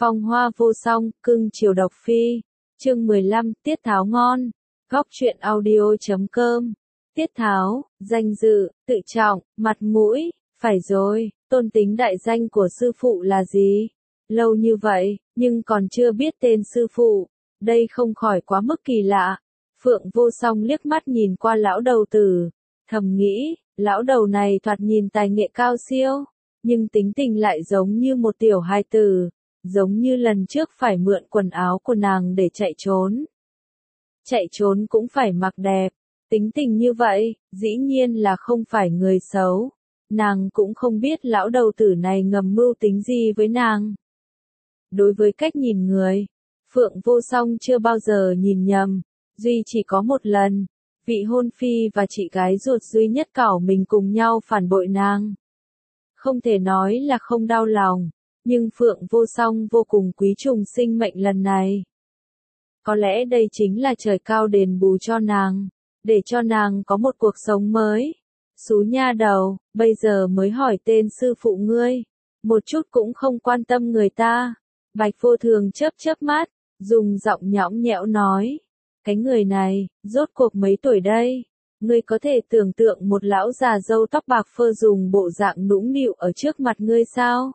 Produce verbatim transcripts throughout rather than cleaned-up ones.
Phong hoa vô song, cưng chiều độc phi. Chương mười lăm, Tiết Tháo ngon. Góc truyện audio chấm com. Tiết Tháo, danh dự, tự trọng, mặt mũi, phải rồi, tôn tính đại danh của sư phụ là gì? Lâu như vậy, nhưng còn chưa biết tên sư phụ, đây không khỏi quá mức kỳ lạ. Phượng Vô Song liếc mắt nhìn qua lão đầu tử, thầm nghĩ, lão đầu này thoạt nhìn tài nghệ cao siêu, nhưng tính tình lại giống như một tiểu hài tử, giống như lần trước phải mượn quần áo của nàng để chạy trốn. Chạy trốn cũng phải mặc đẹp, tính tình như vậy, dĩ nhiên là không phải người xấu. Nàng cũng không biết lão đầu tử này ngầm mưu tính gì với nàng. Đối với cách nhìn người, Phượng Vô Song chưa bao giờ nhìn nhầm, duy chỉ có một lần, vị hôn phi và chị gái ruột duy nhất cảo mình cùng nhau phản bội nàng. Không thể nói là không đau lòng, nhưng Phượng Vô Song vô cùng quý trùng sinh mệnh lần này. Có lẽ đây chính là trời cao đền bù cho nàng, để cho nàng có một cuộc sống mới. Xú nha đầu, bây giờ mới hỏi tên sư phụ ngươi, một chút cũng không quan tâm người ta. Bạch Vô Thường chớp chớp mắt, dùng giọng nhõng nhẽo nói, cái người này, rốt cuộc mấy tuổi đây? Ngươi có thể tưởng tượng một lão già râu tóc bạc phơ dùng bộ dạng nũng nịu ở trước mặt ngươi sao?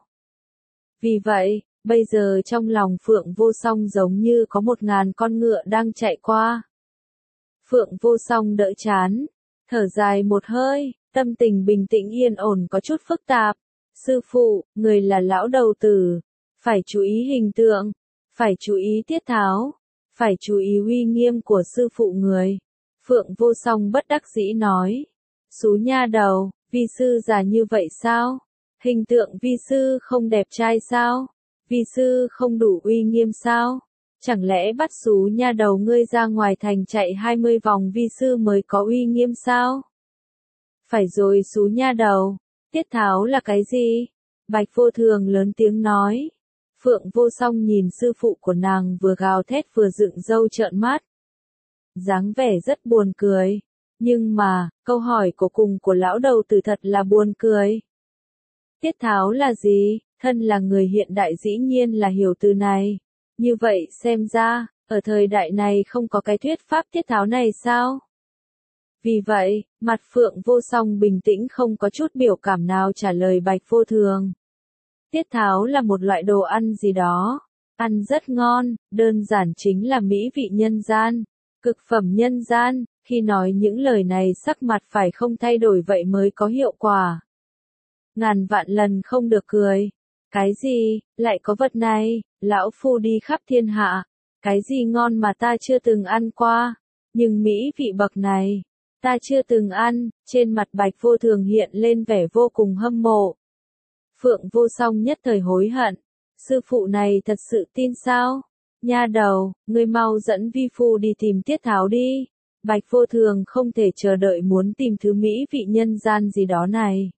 Vì vậy, bây giờ trong lòng Phượng Vô Song giống như có một ngàn con ngựa đang chạy qua. Phượng Vô Song đỡ chán, thở dài một hơi, tâm tình bình tĩnh yên ổn có chút phức tạp. Sư phụ, người là lão đầu tử, phải chú ý hình tượng, phải chú ý Tiết Tháo, phải chú ý uy nghiêm của sư phụ người. Phượng Vô Song bất đắc dĩ nói, xú nha đầu, vi sư già như vậy sao? Hình tượng vi sư không đẹp trai sao? Vi sư không đủ uy nghiêm sao? Chẳng lẽ bắt xú nha đầu ngươi ra ngoài thành chạy hai mươi vòng vi sư mới có uy nghiêm sao? Phải rồi xú nha đầu, Tiết Tháo là cái gì? Bạch Vô Thường lớn tiếng nói. Phượng Vô Song nhìn sư phụ của nàng vừa gào thét vừa dựng râu trợn mắt. Dáng vẻ rất buồn cười. Nhưng mà, câu hỏi của cùng của lão đầu tử thật là buồn cười. Tiết Tháo là gì? Thân là người hiện đại dĩ nhiên là hiểu từ này. Như vậy xem ra, ở thời đại này không có cái thuyết pháp Tiết Tháo này sao? Vì vậy, mặt Phượng Vô Song bình tĩnh không có chút biểu cảm nào trả lời Bạch Vô Thường. Tiết Tháo là một loại đồ ăn gì đó, ăn rất ngon, đơn giản chính là mỹ vị nhân gian, cực phẩm nhân gian, khi nói những lời này sắc mặt phải không thay đổi vậy mới có hiệu quả. Ngàn vạn lần không được cười. Cái gì, lại có vật này, lão phu đi khắp thiên hạ, cái gì ngon mà ta chưa từng ăn qua, nhưng mỹ vị bậc này, ta chưa từng ăn. Trên mặt Bạch Vô Thường hiện lên vẻ vô cùng hâm mộ. Phượng Vô Song nhất thời hối hận, sư phụ này thật sự tin sao? Nha đầu, ngươi mau dẫn vi phu đi tìm Tiết Tháo đi. Bạch Vô Thường không thể chờ đợi muốn tìm thứ mỹ vị nhân gian gì đó này.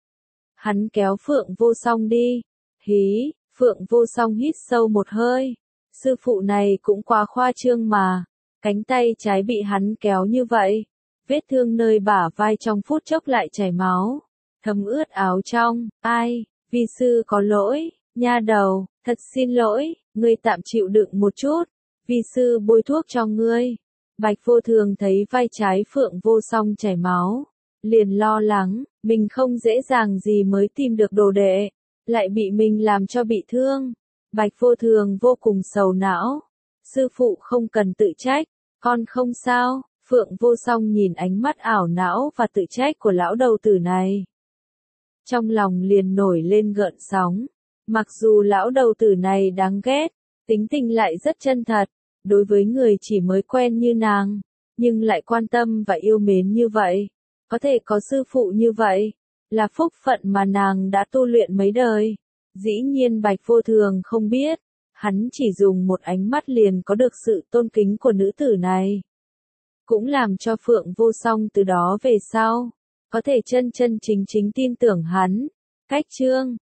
Hắn kéo Phượng Vô Song đi. Hí, Phượng Vô Song hít sâu một hơi. Sư phụ này cũng quá khoa trương mà. Cánh tay trái bị hắn kéo như vậy. Vết thương nơi bả vai trong phút chốc lại chảy máu. Thấm ướt áo trong. Ai, vi sư có lỗi, nha đầu, thật xin lỗi, ngươi tạm chịu đựng một chút. Vi sư bôi thuốc cho ngươi. Bạch Vô Thường thấy vai trái Phượng Vô Song chảy máu. Liền lo lắng, mình không dễ dàng gì mới tìm được đồ đệ. Lại bị mình làm cho bị thương. Bạch Vô Thường vô cùng sầu não. Sư phụ không cần tự trách, con không sao. Phượng Vô Song nhìn ánh mắt ảo não và tự trách của lão đầu tử này. Trong lòng liền nổi lên gợn sóng. Mặc dù lão đầu tử này đáng ghét, tính tình lại rất chân thật, đối với người chỉ mới quen như nàng, nhưng lại quan tâm và yêu mến như vậy. Có thể có sư phụ như vậy, là phúc phận mà nàng đã tu luyện mấy đời. Dĩ nhiên Bạch Vô Thường không biết, hắn chỉ dùng một ánh mắt liền có được sự tôn kính của nữ tử này. Cũng làm cho Phượng Vô Song từ đó về sau, có thể chân chân chính chính tin tưởng hắn. Cách chương